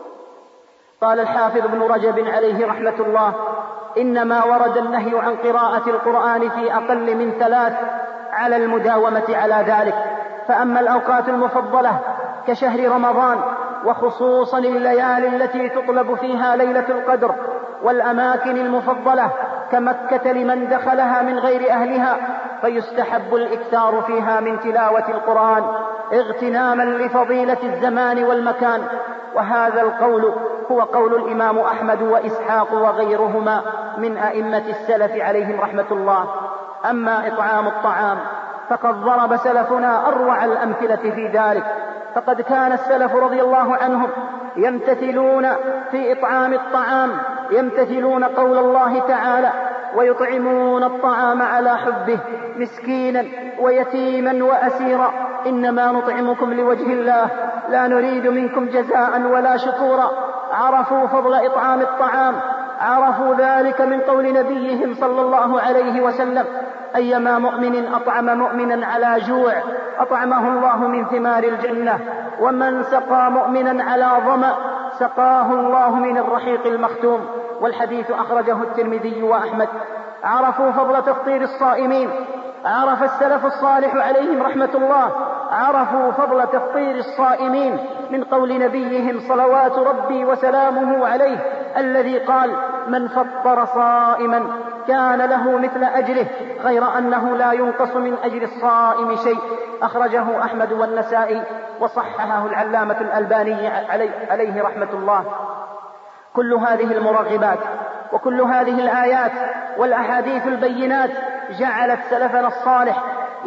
قال الحافظ ابن رجب عليه رحمة الله: إنما ورد النهي عن قراءة القرآن في أقل من 3 على المداومة على ذلك. فأما الأوقات المفضلة كشهر رمضان، وخصوصا الليالي التي تطلب فيها ليلة القدر، والأماكن المفضلة كمكة لمن دخلها من غير أهلها، فيستحب الإكثار فيها من تلاوة القرآن اغتناما لفضيلة الزمان والمكان. وهذا القول هو قول الإمام أحمد وإسحاق وغيرهما من أئمة السلف عليهم رحمة الله. أما إطعام الطعام فقد ضرب سلفنا أروع الأمثلة في ذلك، فقد كان السلف رضي الله عنهم يمتثلون في إطعام الطعام، يمتثلون قول الله تعالى: ويطعمون الطعام على حبه مسكينا ويتيما وأسيرا إنما نطعمكم لوجه الله لا نريد منكم جزاء ولا شكورا. عرفوا فضل إطعام الطعام، عرفوا ذلك من قول نبيهم صلى الله عليه وسلم: أيما مؤمن أطعم مؤمنا على جوع أطعمه الله من ثمار الجنة، ومن سقى مؤمنا على ظمأ سقاه الله من الرحيق المختوم. والحديث أخرجه الترمذي وأحمد. عرفوا فضل تفطير الصائمين، عرف السلف الصالح عليهم رحمة الله، عرفوا فضل تفطير الصائمين من قول نبيهم صلوات ربي وسلامه عليه الذي قال: من فطر صائما كان له مثل أجره غير أنه لا ينقص من أجر الصائم شيء. أخرجه أحمد والنسائي وصححه العلامة الألباني عليه رحمة الله. كل هذه المرغبات وكل هذه الآيات والأحاديث البينات جعلت سلفنا الصالح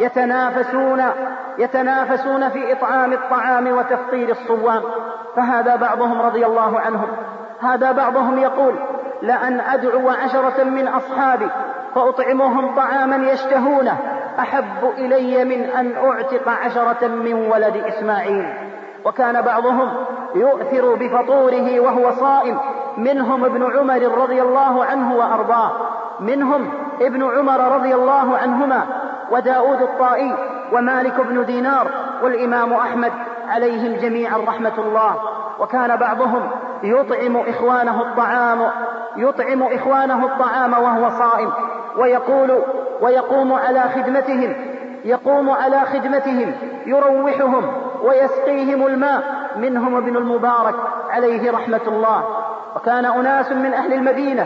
يتنافسون في إطعام الطعام وتفطير الصوام. فهذا بعضهم رضي الله عنهم، هذا بعضهم يقول: لأن أدعو 10 من أصحابي فأطعمهم طعاما يشتهونه أحب إلي من أن أعتق 10 من ولد إسماعيل. وكان بعضهم يؤثر بفطوره وهو صائم، منهم ابن عمر رضي الله عنه وأرضاه، منهم ابن عمر رضي الله عنهما، وداود الطائي، ومالك بن دينار، والإمام أحمد عليهم جميعا رحمة الله. وكان بعضهم يطعم إخوانه الطعام وهو صائم، ويقوم على خدمتهم يروحهم ويسقيهم الماء، منهم ابن المبارك عليه رحمة الله. وكان أناس من أهل المدينة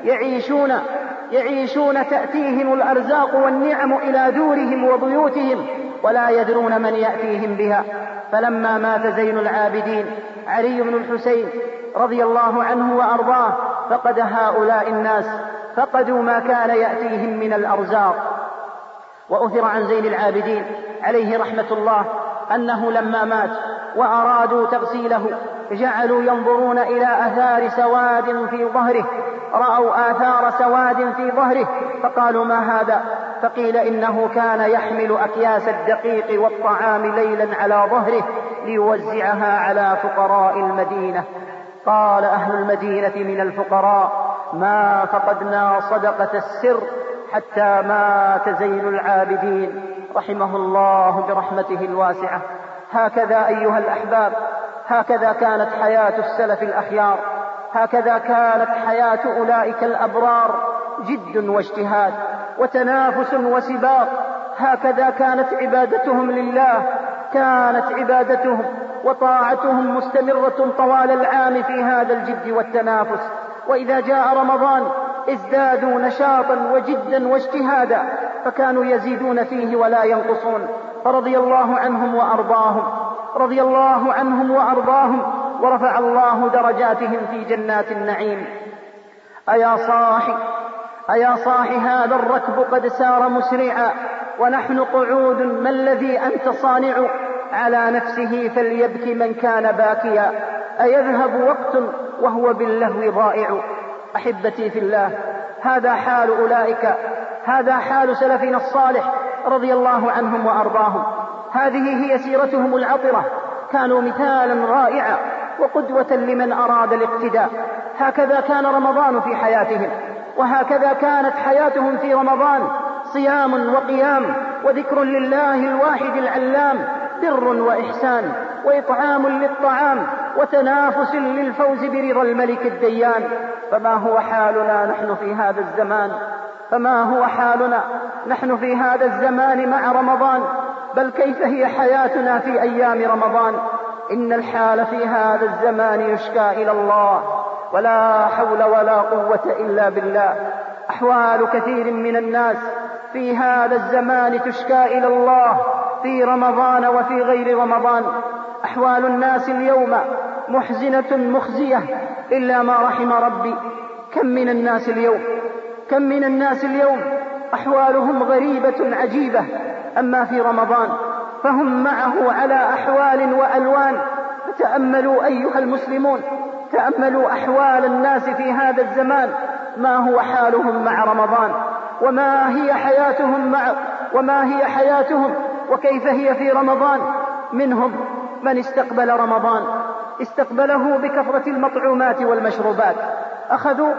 يعيشون تأتيهم الأرزاق والنعم إلى دورهم وبيوتهم ولا يدرون من يأتيهم بها. فلما مات زين العابدين علي بن الحسين رضي الله عنه وأرضاه فقد هؤلاء الناس فقدوا ما كان يأتيهم من الأرزاق. وأثر عن زين العابدين عليه رحمة الله أنه لما مات وأرادوا تغسيله جعلوا ينظرون إلى آثار سواد في ظهره، رأوا آثار سواد في ظهره فقالوا: ما هذا؟ فقيل: إنه كان يحمل أكياس الدقيق والطعام ليلا على ظهره ليوزعها على فقراء المدينة. قال أهل المدينة من الفقراء: ما فقدنا صدقة السر حتى مات زين العابدين رحمه الله برحمته الواسعة. هكذا أيها الأحباب، هكذا كانت حياة السلف الأخيار، هكذا كانت حياة أولئك الأبرار، جد واجتهاد وتنافس وسباق. هكذا كانت عبادتهم لله، كانت عبادتهم وطاعتهم مستمرة طوال العام في هذا الجد والتنافس. وإذا جاء رمضان ازدادوا نشاطا وجدا واجتهادا، فكانوا يزيدون فيه ولا ينقصون، فرضي الله عنهم وأرضاهم، رضي الله عنهم وأرضاهم، ورفع الله درجاتهم في جنات النعيم. أيا صاحي هذا الركب قد سار مسرعا، ونحن قعود، ما الذي أنت صانع؟ على نفسه فليبكي من كان باكيا، أيذهب وقت وهو باللهو ضائع. أحبتي في الله، هذا حال أولئك، هذا حال سلفنا الصالح رضي الله عنهم وأرضاهم. هذه هي سيرتهم العطرة، كانوا مثالا رائعا وقدوة لمن أراد الاقتداء. هكذا كان رمضان في حياتهم، وهكذا كانت حياتهم في رمضان، صيام وقيام وذكر لله الواحد العلام، بر وإحسان وإطعام للطعام، وتنافس للفوز برضا الملك الديان. فما هو حالنا نحن في هذا الزمان؟ فما هو حالنا نحن في هذا الزمان مع رمضان؟ بل كيف هي حياتنا في أيام رمضان؟ إن الحال في هذا الزمان يشكى إلى الله، ولا حول ولا قوة إلا بالله. أحوال كثير من الناس في هذا الزمان تشكى إلى الله في رمضان وفي غير رمضان. أحوال الناس اليوم محزنة مخزية إلا ما رحم ربي. كم من الناس اليوم أحوالهم غريبة عجيبة، أما في رمضان فهم معه على أحوال وألوان. فتأملوا أيها المسلمون، تأملوا أحوال الناس في هذا الزمان، ما هو حالهم مع رمضان، وما هي حياتهم وكيف هي في رمضان. منهم من استقبل رمضان استقبله بكثرة المطعومات والمشروبات، أخذوا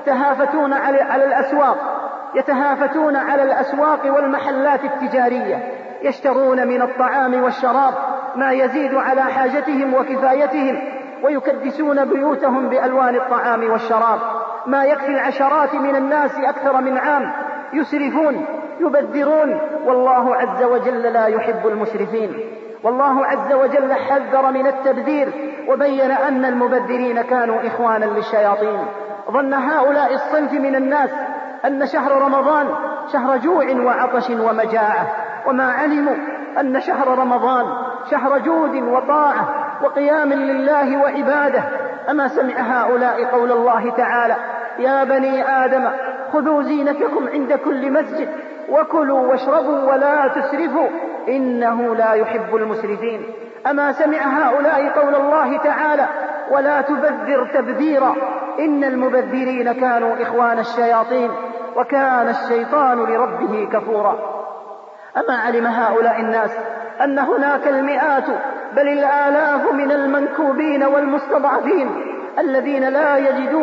يتهافتون على الأسواق والمحلات التجارية، يشترون من الطعام والشراب ما يزيد على حاجتهم وكفايتهم، ويكدسون بيوتهم بألوان الطعام والشراب ما يكفي العشرات من الناس أكثر من عام. يسرفون يبذرون، والله عز وجل لا يحب المسرفين. والله عز وجل حذر من التبذير، وبين أن المبذرين كانوا إخوانا للشياطين. ظن هؤلاء الصنف من الناس أن شهر رمضان شهر جوع وعطش ومجاعة، وما علموا أن شهر رمضان شهر جود وطاعة وقيام لله وعباده. أما سمع هؤلاء قول الله تعالى: يا بني آدم خذوا زينتكم عند كل مسجد وكلوا واشربوا ولا تسرفوا إنه لا يحب المسرفين. أما سمع هؤلاء قول الله تعالى: ولا تبذر تبذيرا إن المبذرين كانوا إخوان الشياطين وكان الشيطان لربه كفورا. أما علم هؤلاء الناس أن هناك المئات بل الآلاف من المنكوبين والمستضعفين الذين لا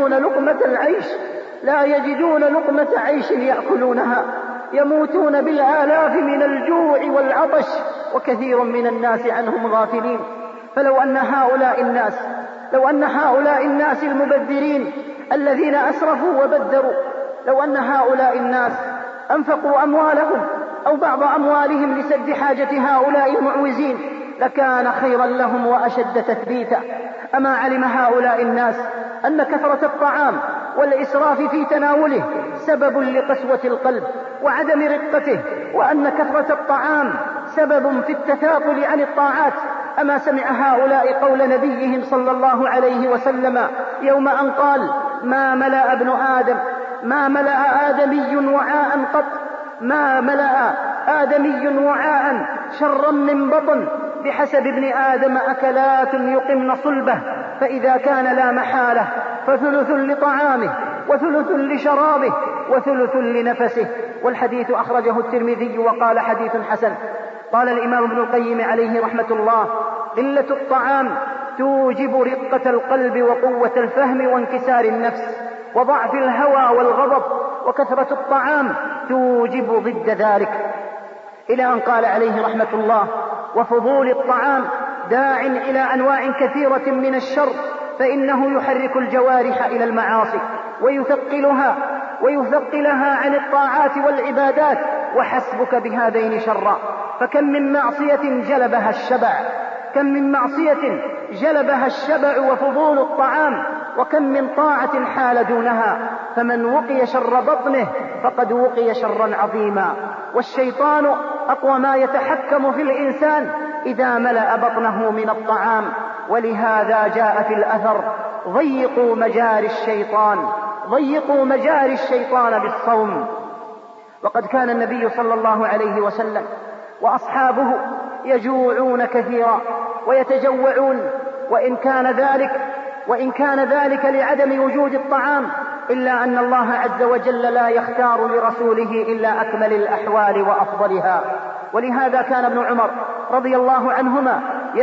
يجدون لقمة عيش يأكلونها، يموتون بالآلاف من الجوع والعطش، وكثير من الناس عنهم غافلين. فلو أن هؤلاء الناس المبذرين الذين أسرفوا وبذروا، لو أن هؤلاء الناس أنفقوا أموالهم أو بعض أموالهم لسد حاجة هؤلاء المعوزين لكان خيرا لهم وأشد تثبيتا. أما علم هؤلاء الناس أن كثرة الطعام والإسراف في تناوله سبب لقسوة القلب وعدم رقته، وأن كثرة الطعام سبب في التثاقل عن الطاعات. أما سمع هؤلاء قول نبيهم صلى الله عليه وسلم يوم أن قال: ما ملأ آدمي وعاء قط، ما ملأ آدمي وعاء شرا من بطن، بحسب ابن آدم أكلات يقمن صلبه، فإذا كان لا محالة فثلث لطعامه وثلث لشرابه وثلث لنفسه. والحديث أخرجه الترمذي وقال حديث حسن. قال الإمام ابن القيم عليه رحمة الله: قلة الطعام توجب رقة القلب وقوة الفهم وانكسار النفس وضعف الهوى والغضب، وكثرة الطعام توجب ضد ذلك، إلى أن قال عليه رحمة الله: وفضول الطعام داع إلى أنواع كثيرة من الشر، فإنه يحرك الجوارح إلى المعاصي ويثقلها عن الطاعات والعبادات، وحسبك بهذين شرا. فكم من معصية جلبها الشبع وفضول الطعام وكم من طاعة حال دونها، فمن وقي شر بطنه فقد وقي شرا عظيما. والشيطان أقوى ما يتحكم في الإنسان إذا ملأ بطنه من الطعام، ولهذا جاء في الأثر: ضيقوا مجاري الشيطان بالصوم. وقد كان النبي صلى الله عليه وسلم وأصحابه يجوعون كثيرا ويتجوعون، وإن كان ذلك لعدم وجود الطعام، إلا أن الله عز وجل لا يختار لرسوله إلا أكمل الأحوال وأفضلها. ولهذا كان ابن عمر رضي الله عنهما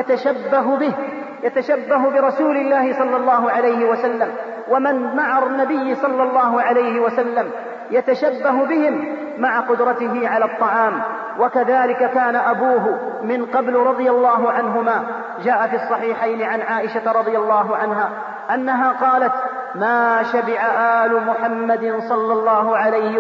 يتشبه برسول الله صلى الله عليه وسلم، ومن مع النبي صلى الله عليه وسلم يتشبه بهم مع قدرته على الطعام. وكذلك كان أبوه من قبل رضي الله عنهما. جاء في الصحيحين عن عائشة رضي الله عنها أنها قالت: ما شبع آل محمد صلى الله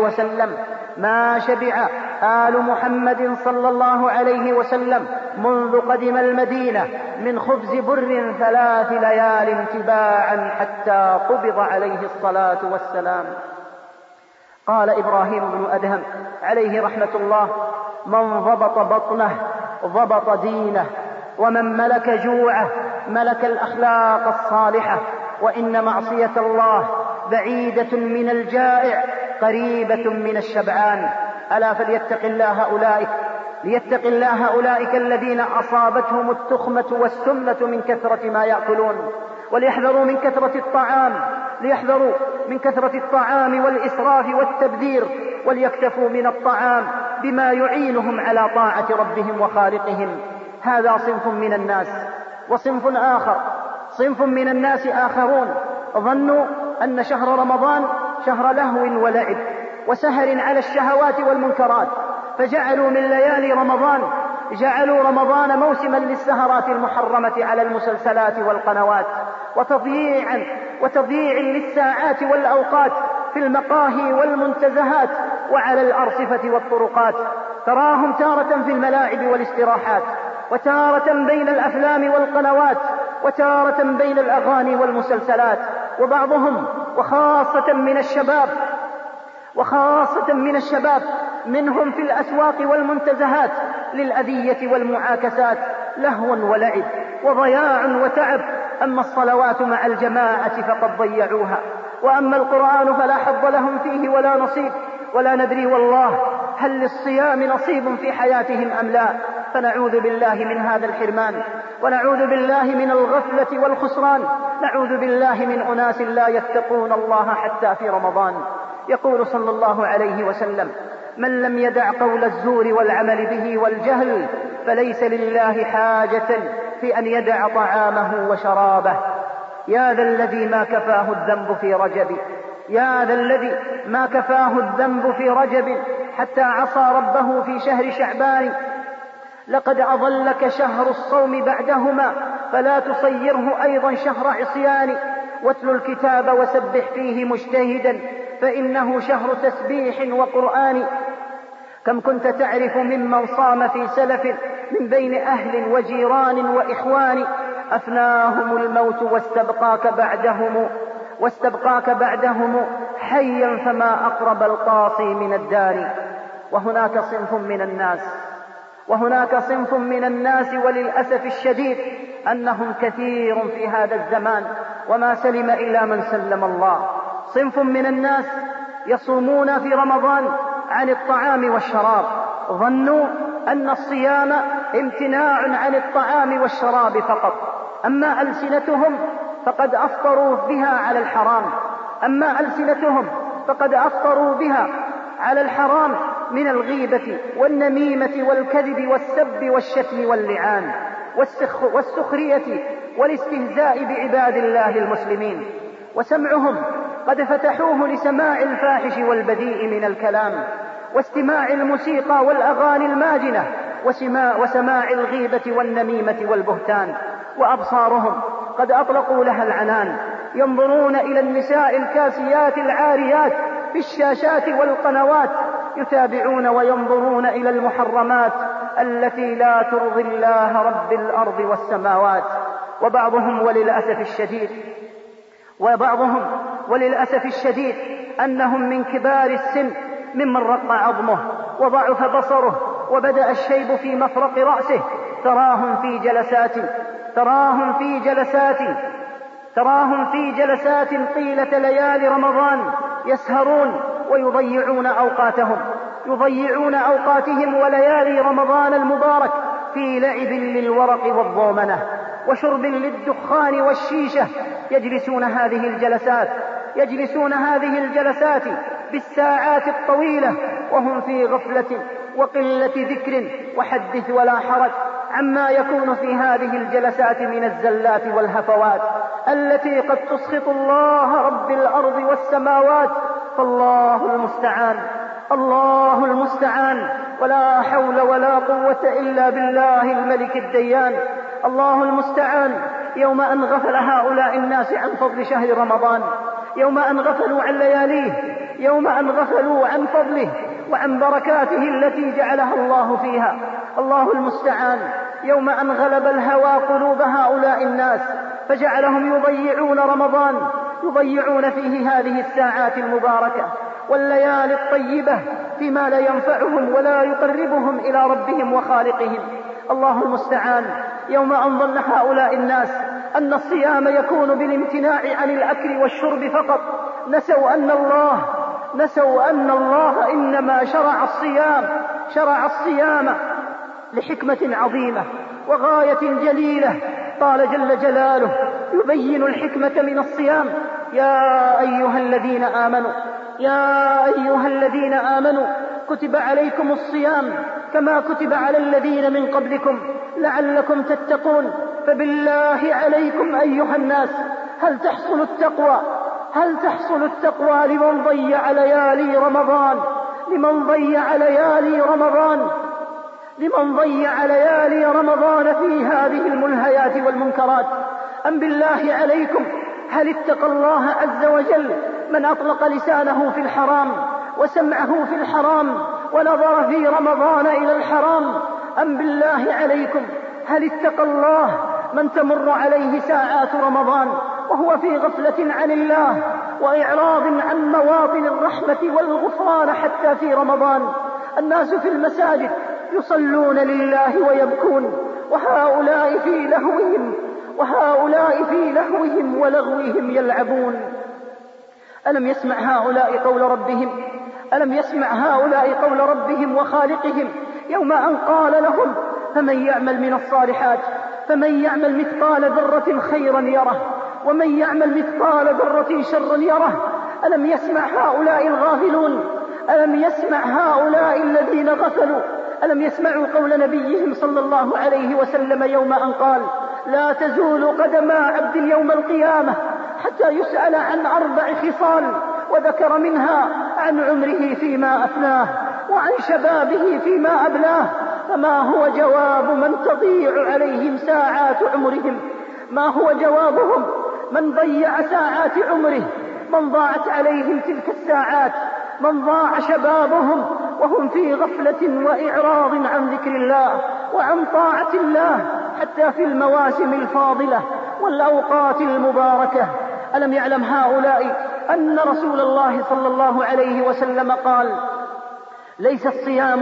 عليه وسلم منذ قدم المدينة من خبز بر 3 ليال تباعا حتى قبض عليه الصلاة والسلام. قال إبراهيم بن أدهم عليه رحمة الله: من ضبط بطنه ضبط دينه، ومن ملك جوعه ملك الأخلاق الصالحة. وإن معصية الله بعيدة من الجائع قريبة من الشبعان. ألا فليتق الله أولئك الذين أصابتهم التخمة والسمنة من كثرة ما يأكلون، وليحذروا من كثرة الطعام والإسراف والتبذير، وليكتفوا من الطعام بما يعينهم على طاعة ربهم وخالقهم. هذا صنف من الناس. صنف من الناس آخرون ظنوا أن شهر رمضان شهر لهو ولعب وسهر على الشهوات والمنكرات، فجعلوا من ليالي رمضان موسما للسهرات المحرمة على المسلسلات والقنوات، وتضييع للساعات والأوقات في المقاهي والمنتزهات وعلى الأرصفة والطرقات. تراهم تارة في الملاعب والاستراحات، وتارة بين الأفلام والقنوات، وتارة بين الأغاني والمسلسلات. وبعضهم وخاصة من الشباب منهم في الأسواق والمنتزهات للأذية والمعاكسات، لهو ولعب وضياع وتعب. أما الصلوات مع الجماعة فقد ضيعوها، وأما القرآن فلا حظ لهم فيه ولا نصيب، ولا ندري والله هل للصيام نصيب في حياتهم أم لا. فنعوذ بالله من هذا الحرمان، ونعوذ بالله من الغفلة والخسران، نعوذ بالله من أناس لا يتقون الله حتى في رمضان. يقول صلى الله عليه وسلم: من لم يدع قول الزور والعمل به والجهل فليس لله حاجة في أن يدع طعامه وشرابه. يا ذا الذي ما كفاه الذنب في رجب حتى عصى ربه في شهر شعبان. لقد أضلك شهر الصوم بعدهما فلا تصيره أيضا شهر عصيان. واتل الكتاب وسبح فيه مجتهدا فإنه شهر تسبيح وقرآن. كم كنت تعرف ممن صام في سلف من بين أهل وجيران وإخوان، أفناهم الموت واستبقاك بعدهم حيا فما أقرب القاصي من الدار. وهناك صنف من الناس وللأسف الشديد أنهم كثير في هذا الزمان وما سلم إلا من سلم الله. صنف من الناس يصومون في رمضان عن الطعام والشراب، ظنوا أن الصيام امتناع عن الطعام والشراب فقط، أما ألسنتهم فقد أفطروا بها على الحرام من الغيبة والنميمة والكذب والسب والشتم واللعان والسخرية والاستهزاء بعباد الله المسلمين. وسمعهم قد فتحوه لسماع الفاحش والبذيء من الكلام، واستماع الموسيقى والأغاني الماجنة، وسماع الغيبة والنميمة والبهتان. وأبصارهم قد أطلقوا لها العنان، ينظرون إلى النساء الكاسيات العاريات في الشاشات والقنوات، يتابعون وينظرون إلى المحرمات التي لا ترضي الله رب الأرض والسماوات. وبعضهم وللأسف الشديد وبعضهم وللأسف الشديد أنهم من كبار السن ممن رق عظمه وضعف بصره وبدأ الشيب في مفرق رأسه، تراهم في جلسات طيلة ليالي رمضان يسهرون ويضيعون أوقاتهم وليالي رمضان المبارك في لعب للورق والضومنة وشرب للدخان والشيشة. يجلسون هذه الجلسات بالساعات الطويلة وهم في غفلة وقلة ذكر وحدث ولا حرج عما يكون في هذه الجلسات من الزلات والهفوات التي قد تسخط الله رب الأرض والسماوات. فالله المستعان ولا حول ولا قوة إلا بالله الملك الديان. الله المستعان يوم أن غفل هؤلاء الناس عن فضل شهر رمضان، يوم أن غفلوا عن لياليه، يوم أن غفلوا عن فضله وعن بركاته التي جعلها الله فيها. الله المستعان يوم أن غلب الهوى قلوب هؤلاء الناس فجعلهم يضيعون رمضان، يضيعون فيه هذه الساعات المباركة والليالي الطيبة فيما لا ينفعهم ولا يقربهم إلى ربهم وخالقهم. الله المستعان يوم أن ظن هؤلاء الناس أن الصيام يكون بالامتناع عن الأكل والشرب فقط، نسوا أن الله إنما شرع الصيام لحكمة عظيمة وغاية جليلة. قال جل جلاله يبين الحكمة من الصيام: يا أيها الذين آمنوا كتب عليكم الصيام كما كتب على الذين من قبلكم لعلكم تتقون. فبالله عليكم أيها الناس هل تحصل التقوى لمن ضيع ليالي رمضان في هذه الملهيات والمنكرات؟ أم بالله عليكم هل اتقى الله عز وجل من أطلق لسانه في الحرام وسمعه في الحرام ونظر في رمضان إلى الحرام؟ أم بالله عليكم هل اتقى الله من تمر عليه ساعات رمضان وهو في غفلة عن الله وإعراض عن مواطن الرحمة والغفران حتى في رمضان؟ الناس في المساجد يصلون لله ويبكون وهؤلاء في لهوهم ولغوهم يلعبون. ألم يسمع هؤلاء قول ربهم وخالقهم يوم أن قال لهم: فمن يعمل مثقال ذرة خيرا يره ومن يعمل مثقال ذرة شرا يره. ألم يسمع هؤلاء الغافلون؟ ألم يسمع هؤلاء الذين غفلوا؟ ألم يسمعوا قول نبيهم صلى الله عليه وسلم يوم أن قال: لا تزول قدم عبد يوم القيامة حتى يسأل عن 4 خصال، وذكر منها عن عمره فيما أفناه وعن شبابه فيما أبلاه. فما هو جواب من تضيع عليهم ساعات عمرهم؟ ما هو جوابهم من ضيع ساعات عمره؟ من ضاعت عليهم تلك الساعات؟ من ضاع شبابهم وهم في غفلة وإعراض عن ذكر الله وعن طاعة الله حتى في المواسم الفاضلة والأوقات المباركة؟ ألم يعلم هؤلاء أن رسول الله صلى الله عليه وسلم قال: ليس الصيام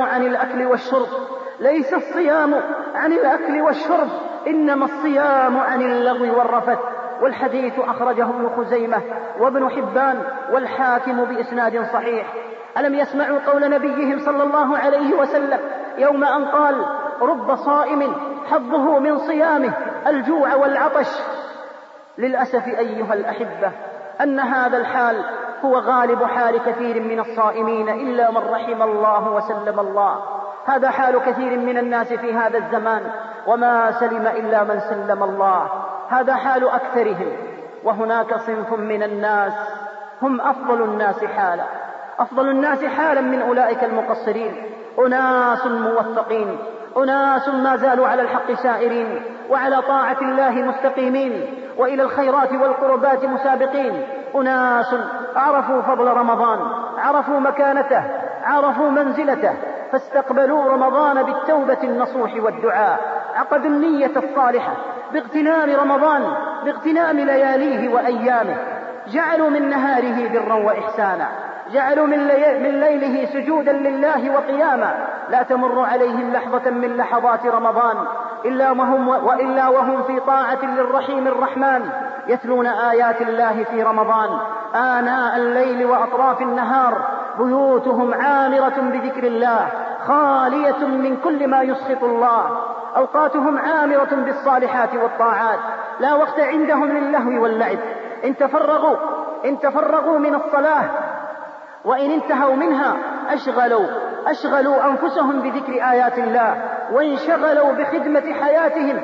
عن الأكل والشرب إنما الصيام عن اللغو والرفث. والحديث أخرجه ابن خزيمة وابن حبان والحاكم بإسناد صحيح. ألم يسمعوا قول نبيهم صلى الله عليه وسلم يوم أن قال: رب صائم حظه من صيامه الجوع والعطش؟ للأسف أيها الأحبة أن هذا الحال هو غالب حال كثير من الصائمين إلا من رحم الله وسلم الله. هذا حال كثير من الناس في هذا الزمان، وما سلم إلا من سلم الله. هذا حال أكثرهم. وهناك صنف من الناس هم أفضل الناس حالا من أولئك المقصرين، أناس موفقين، أناس ما زالوا على الحق سائرين وعلى طاعة الله مستقيمين وإلى الخيرات والقربات مسابقين، أناس عرفوا فضل رمضان، عرفوا مكانته، عرفوا منزلته، فاستقبلوا رمضان بالتوبة النصوح والدعاء، عقدوا النية الصالحة باغتنام رمضان، باغتنام لياليه وأيامه، جعلوا من نهاره برا وإحسانا، جعلوا من ليله سجودا لله وقياما. لا تمر عليهم لحظة من لحظات رمضان وإلا وهم في طاعة للرحيم الرحمن، يتلون آيات الله في رمضان آناء الليل وأطراف النهار، بيوتهم عامرة بذكر الله خالية من كل ما يسخط الله، أوقاتهم عامرة بالصالحات والطاعات، لا وقت عندهم للهو واللعب. إن تفرغوا من الصلاة، وإن انتهوا منها أشغلوا أنفسهم بذكر آيات الله، وانشغلوا بخدمة حياتهم،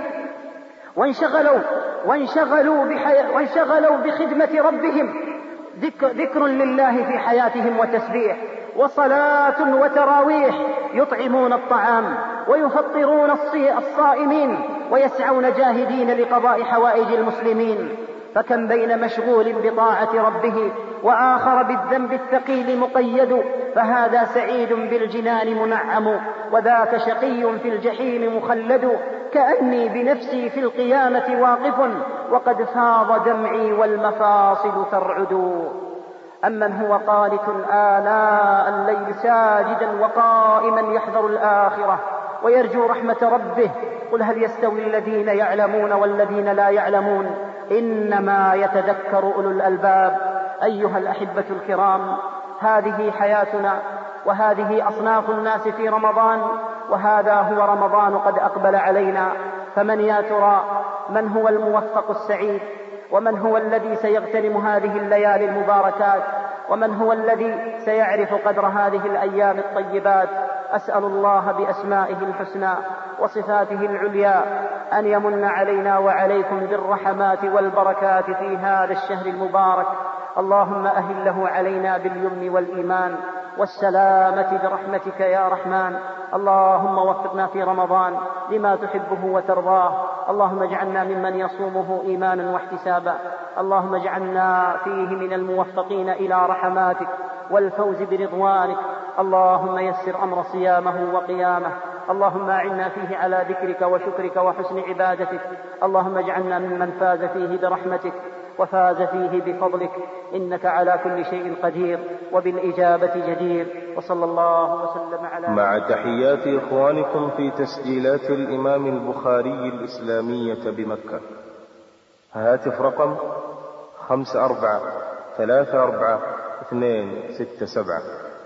وانشغلوا بخدمة ربهم. ذكر لله في حياتهم وتسبيح وصلاة وتراويح، يطعمون الطعام ويفطرون الصائمين، ويسعون جاهدين لقضاء حوائج المسلمين. فكم بين مشغول بطاعة ربه وآخر بالذنب الثقيل مقيد، فهذا سعيد بالجنان منعم، وذاك شقي في الجحيم مخلد. كأني بنفسي في القيامة واقف، وقد فاض دمعي والمفاصل ترعد. أمن هو قانت آناء الليل ساجدا وقائما يحذر الآخرة ويرجو رحمة ربه، قل هل يستوي الذين يعلمون والذين لا يعلمون، إنما يتذكر أولو الألباب. أيها الأحبة الكرام، هذه حياتنا، وهذه أصناف الناس في رمضان، وهذا هو رمضان قد أقبل علينا. فمن يا ترى من هو الموفق السعيد؟ ومن هو الذي سيغتنم هذه الليالي المباركات؟ ومن هو الذي سيعرف قدر هذه الأيام الطيبات؟ أسأل الله بأسمائه الحسنى وصفاته العليا أن يمن علينا وعليكم بالرحمات والبركات في هذا الشهر المبارك. اللهم أهله علينا باليمن والإيمان والسلامة برحمتك يا رحمن. اللهم وفقنا في رمضان لما تحبه وترضاه. اللهم اجعلنا ممن يصومه إيمانا واحتسابا. اللهم اجعلنا فيه من الموفقين إلى رحماتك والفوز برضوانك. اللهم يسر أمر صيامه وقيامه. اللهم أعنا فيه على ذكرك وشكرك وحسن عبادتك. اللهم اجعلنا ممن فاز فيه برحمتك وفاز فيه بفضلك، إنك على كل شيء قدير وبالإجابة جدير. وصلى الله وسلم على مع تحيات إخوانكم في تسجيلات الإمام البخاري الإسلامية بمكة. هاتف رقم 54344267.